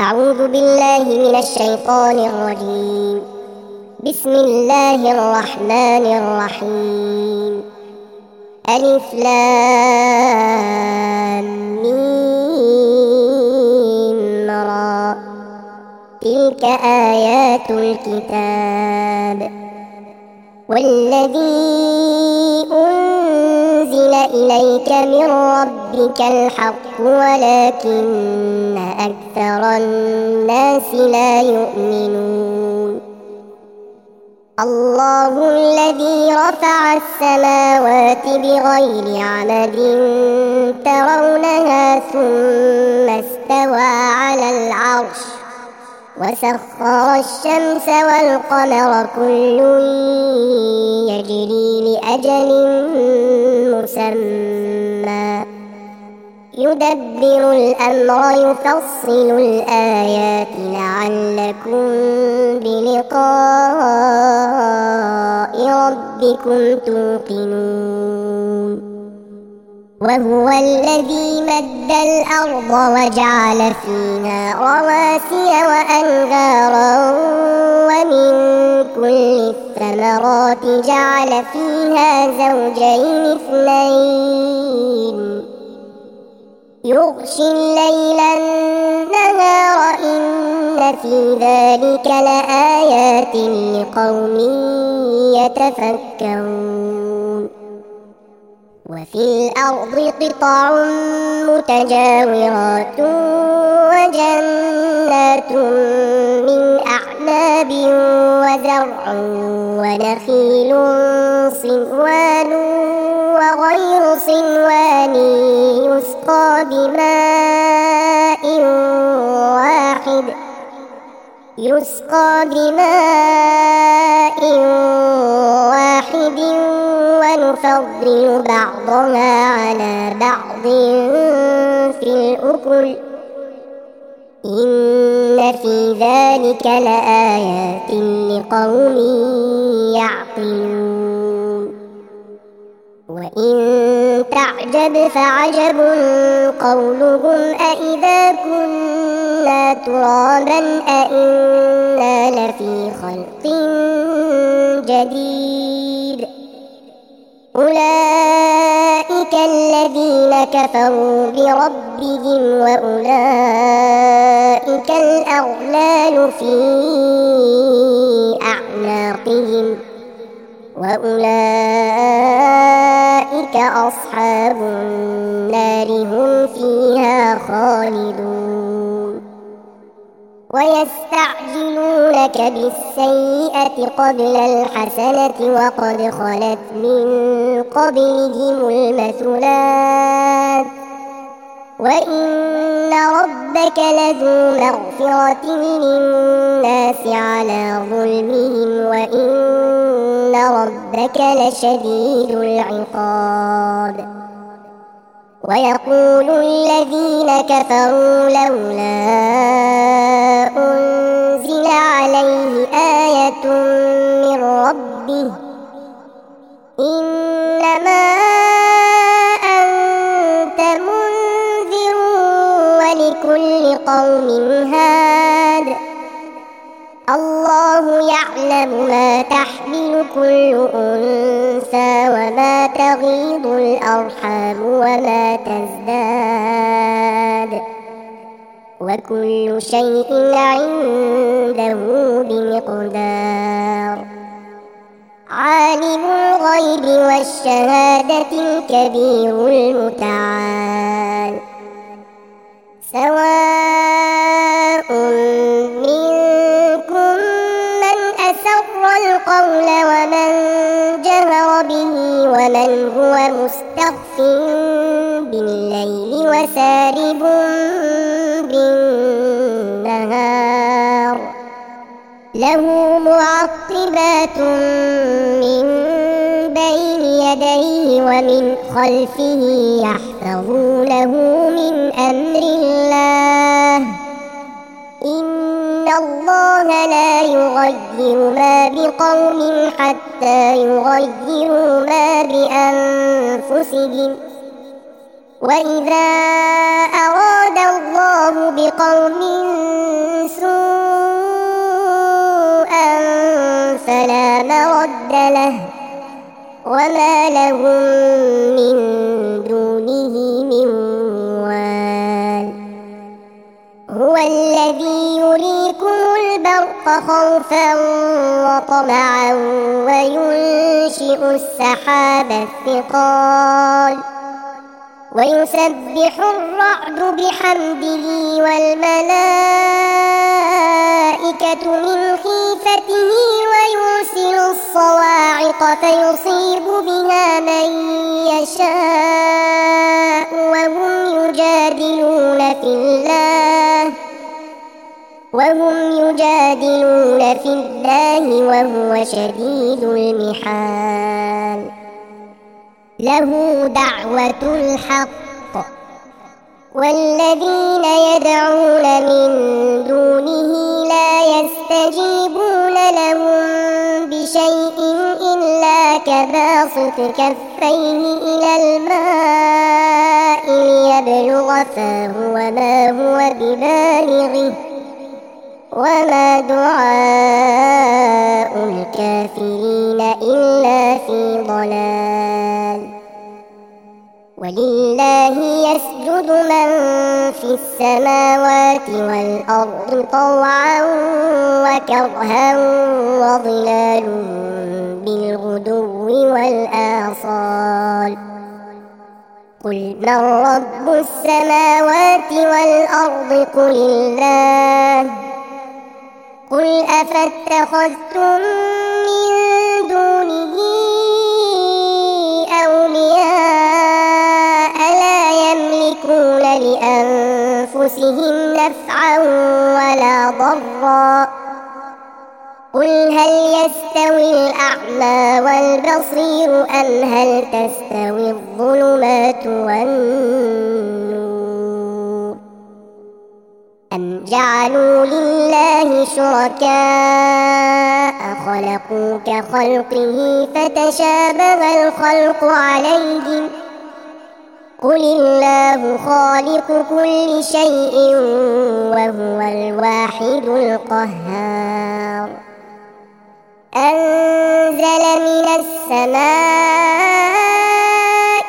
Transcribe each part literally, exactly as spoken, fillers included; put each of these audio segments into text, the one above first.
أعوذ بالله من الشيطان الرجيم. بسم الله الرحمن الرحيم. ألف لام ميم را. تلك آيات الكتاب والذي أنزل إليك من ربك الحق ولكن أكثر الناس لا يؤمنون. الله الذي رفع السماوات بغير عمد ترونها ثم استوى على العرش وسخر الشمس والقمر كل يجري لأجل مسمى يدبر الأمر يفصل الآيات لعلكم بلقاء ربكم توقنون. وهو الذي مد الأرض وجعل فيها رواسي وأنهارا ومن كل الثمرات جعل فيها زوجين اثنين يغشي الليل النهار إن في ذلك لآيات لقوم يتفكرون. وفي الأرض قطع متجاورات وجنات من أعناب وزرع ونخيل صنوان وغير صنوان يسقى بماء واحد يسقى بماء واحد ونفضل بعضها على بعض في الأكل إن في ذلك لآيات لقوم يعقلون. وإن تعجب فعجب قولهم أإذا كنا ترابا أإنا لفي خلق جديد أولئك الذين كفروا بربهم وأولئك الأغلال في أعناقهم وأولئك أصحاب النار هم فيها خالدون. ويستعجلونك بالسيئة قبل الحسنة وقد خلت من قبلهم المثلات وإن ربك لذو مغفرة للناس على ظلمهم وإن ربك لشديد العقاب. ويقول الذين كفروا لولا أنزل عليه آية من ربه إنما أنت منذر ولكل قوم هاد الله يعلم ما تحمل كل أنثى وما تغيض الأرحام وما تزداد وكل شيء عنده بمقدار. عالم الغيب والشهادة الكبير المتعال سواء منكم من أسر القول ومن جهر به ومن هو مستخف بالليل وسارب بالنهار له معقبات من بين يديه ومن خلفه يحفظونه من أمر الله إن الله لا يغير ما بقوم حتى يغيروا ما بأنفسهم وإذا أراد الله بقوم سوءا فلا مرد له وما لهم من دونه من وال هو الذي يريكم البرق خوفا وطمعا وينشئ السحاب الثقال ويسبح الرعد بحمده والملائكة من خيفته ويرسل الصواعق فيصيب بها من يشاء وهم يجادلون في الله وهم يجادلون في الله وهو شديد المحال له دعوة الحق والذين يدعون من دونه لا يستجيبون لهم بشيء إلا كباسط كفيه إلى الماء ليبلغ فاه وما هو ببالغه وما دعاء الكافرين إلا في ضلال ولله يسجد من في السماوات والأرض طوعا وكرها وظلالهم بالغدو والآصال قل من رب السماوات والأرض قل الله قل أفاتخذتم من دونه أولياء لا يملكون لأنفسهم نفعا ولا ضرا قل هل يستوي الأعمى والبصير أم هل تستوي الظلمات والنور أم جعلوا لله شركاء خلقوا كخلقه فتشابه الخلق عليهم قل الله خالق كل شيء وهو الواحد القهار أنزل من السماء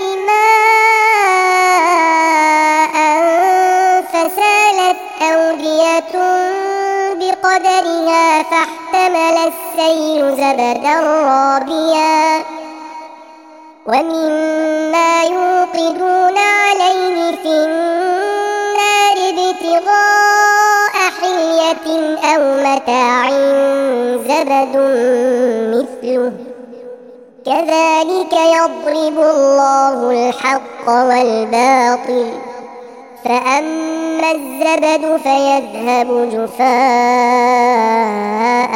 ماء فسالت أودية بقدرها فاحتمل السيل زبدا رابيا ومما يوقدون عليه في النار ابتغاء حلية أو متاع زبد مثله كذلك يضرب الله الحق والباطل فأما الزبد فيذهب جفاء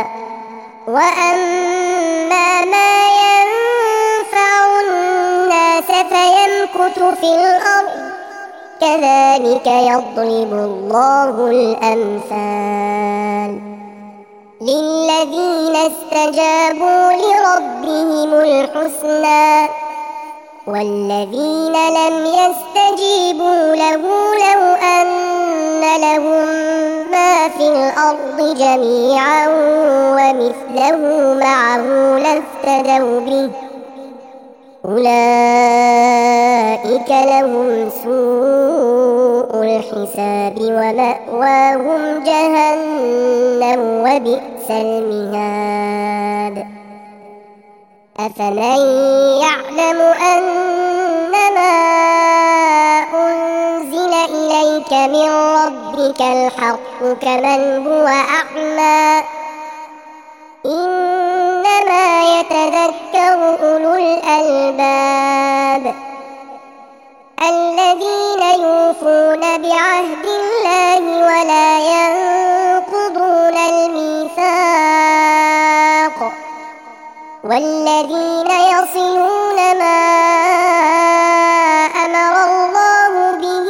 وأما ما ينفع الناس فيمكث في الأرض كذلك يضرب الله الأمثال للذين استجابوا لربهم الحسنى والذين لم يستجيبوا له لو أن لهم ما في الأرض جميعا ومثله معه لافتدوا به أولئك لهم سوء الحساب ومأواهم جهنم وبئس المهاد أفمن يعلم أنما أنزل إليك من ربك الحق كمن هو أعمى إنما يتذكر أولو الألباب الذين يوفون بعهد الله ولا ينقضون الميثاق والذين يصلون ما أمر الله به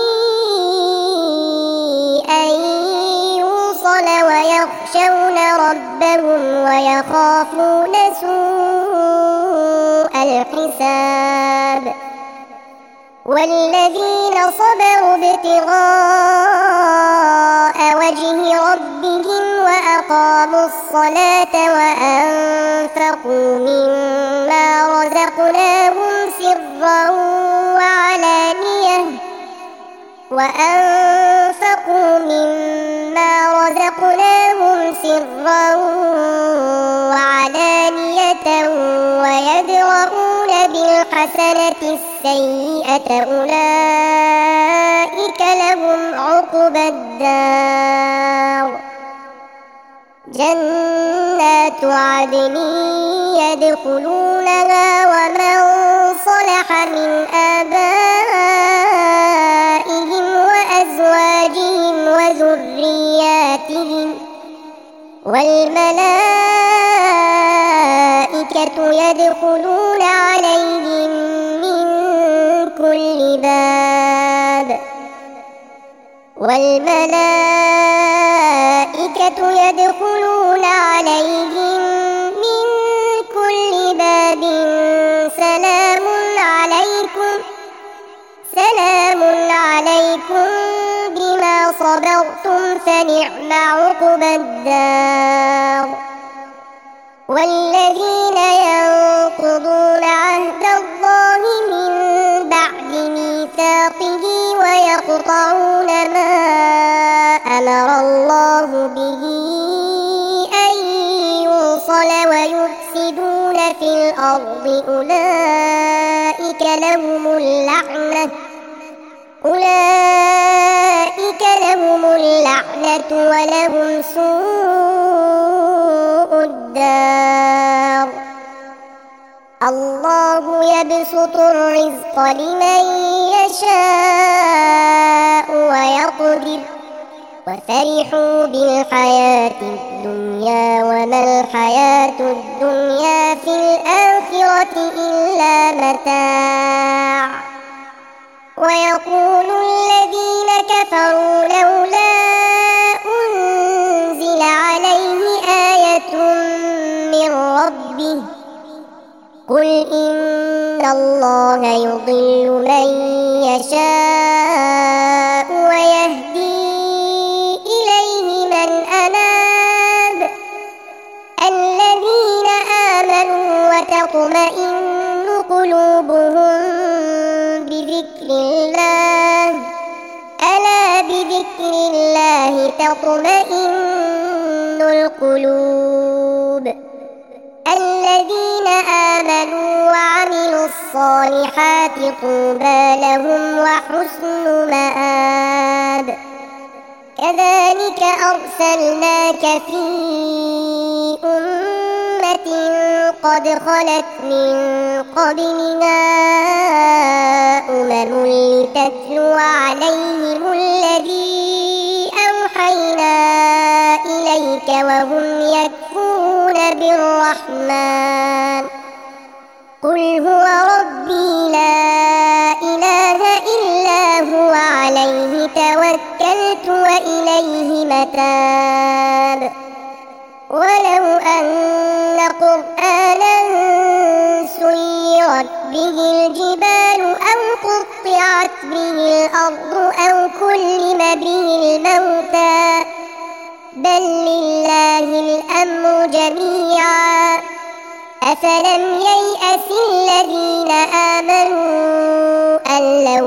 أن يوصل ويخشون ربهم ويخافون سوء الحساب والذين صبروا ابتغاء وجه ربهم وأقاموا الصلاة وأنفقوا مما رزقناهم سرا وعلانية وأنفقوا مما رزقناهم سرا وعلانية ويدرؤون بالحسنة السيئة أولئك لهم عقبى الدار جنات عدن يدخلونها ومن صلح من آبائهم وأزواجهم وذرياتهم والملائكة يدخلون عليهم من كل باب والملائكة يدخلون عليهم من كل باب سلام عليكم سلام عليكم بما صبرتم فنعم عقبى الدار والذين ينقضون عهد الله من بعد ميثاقه ويقطعون ما أمر الله به أن يوصل ويفسدون في الأرض أولئك لهم اللعنة أولئك لهم اللعنة ولهم سوء الدار الله يبسط الرزق لمن يشاء ويقدر وفرحوا بالحياة الدنيا وما الحياة الدنيا في الآخرة إلا متاع ويقول الذين كفروا لولا أنزل عليه آية من ربه قل إن الله يضل من يشاء ويهدي إليه من أناب الذين آمنوا وتطمئن قلوبهم بذكر الله ألا بذكر الله تطمئن القلوب الذين آمنوا وعملوا الصالحات طوبى لهم وحسن مآب كذلك أرسلناك في أمة قد خلت من قبلها أمم لتتلو عليهم الذي أوحينا إليك وهم يكفرون بالرحمن قل هو ربي لا إله إلا هو عليه توكلت وإليه متاب ولو أن قرآنا سيرت به الجبال أو قطعت به الأرض أو كلم به الموتى بل لله الأمر جميعا أفلم ييأس الذين آمنوا أن لو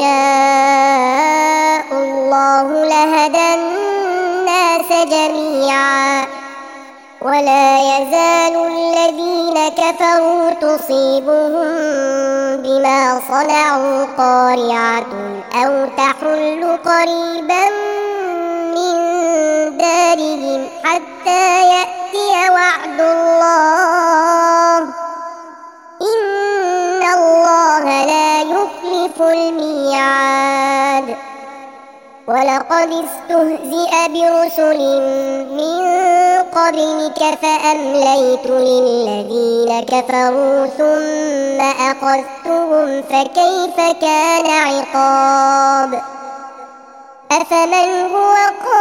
يشاء الله لهدى الناس جميعا ولا يزال الذين كفروا تصيبهم بما صنعوا قارعة أو تحل قريبا من دارهم حتى يأتي وعد الله إن الله لا يخلف الميعاد ولقد استهزئ برسل من قبلك فأمليت للذين كفروا ثم أخذتهم فكيف كان عقاب أفمن هو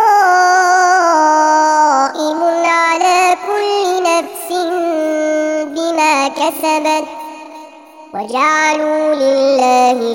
قائم على كل نفس بما كسبت وجعلوا لله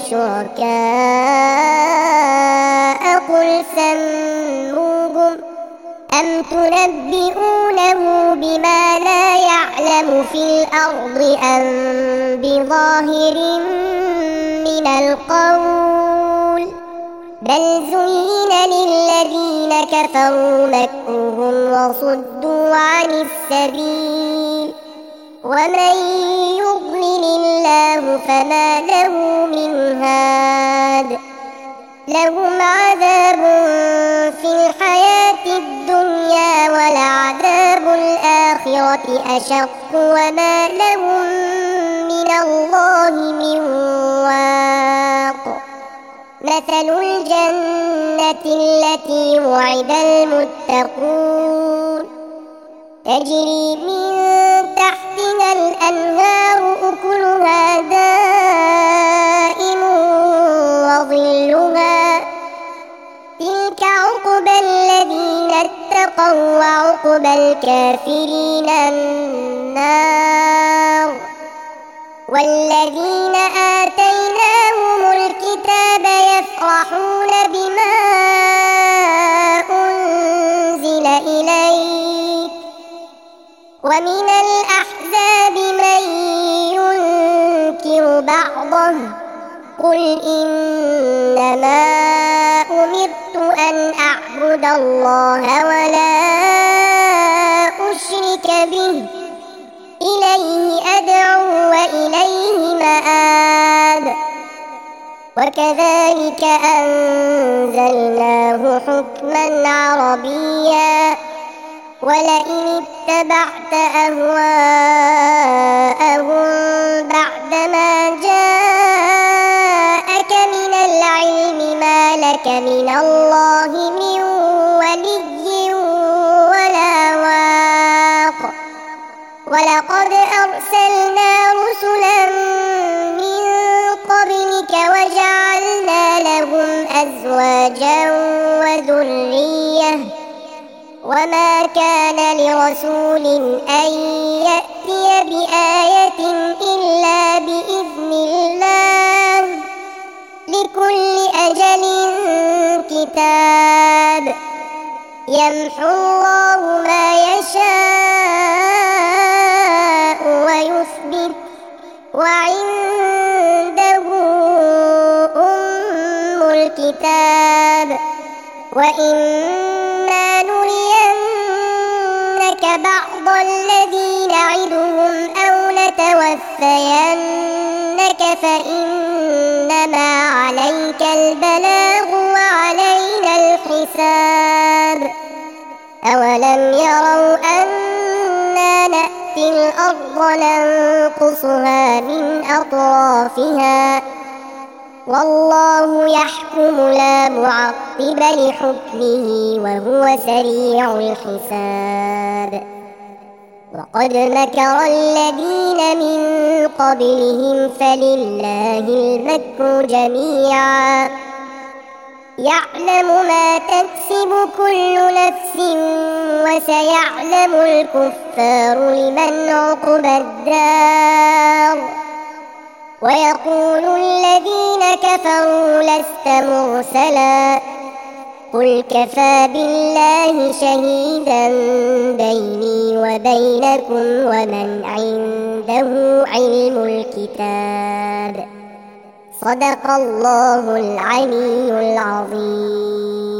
شركاء قل سموهم أم تنبئونه بما لا يعلم في الأرض أم بظاهر من القول بل زين للذين كفروا مكرهم وصدوا عن السبيل ومن يضلل الله فما له من هاد لهم عذاب في الحياة الدنيا ولعذاب الآخرة أشق وما لهم من الله من واق مثل الجنة التي وعد المتقون تجري من تحتها الأنهار أكلها دائم وظلها تلك عقبى الذين اتقوا وعقبى الكافرين النار والذين آتيناهم الكتاب يفرحون بما أنزل إليك ومن الأحزاب من ينكر بعضه قل إنما أمرت أن أعبد الله ولا أشرك به إليه أدعو وإليه مآب وكذلك أنزلناه حكما عربيا ولئن اتبعت أهواءهم بعدما جاءك من العلم ما لك من الله من ولي ولا واق ولقد أرسلنا رسلا من قبلك وجعلنا لهم أزواجا وذرية وما كان لرسول أن يأتي بآية إلا بإذن الله لكل أجل كتاب يمحو الله ما يشاء ويثبت وعنده أم الكتاب وإما نرينك بعض الذي نعدهم أو نتوفينك فإنما عليك البلاغ وعلينا الحساب أولم يروا أنا نأتي الأرض ننقصها من أطرافها والله يحكم لا معقب لحكمه وهو سريع الحساب وقد مكر الذين من قبلهم فلله المكر جميعا يعلم ما تكسب كل نفس وسيعلم الكفار لمن عقبى الدار ويقول الذين كفروا لست مرسلا قل كفى بالله شهيدا بيني وبينكم ومن عنده علم الكتاب صدق الله العلي العظيم.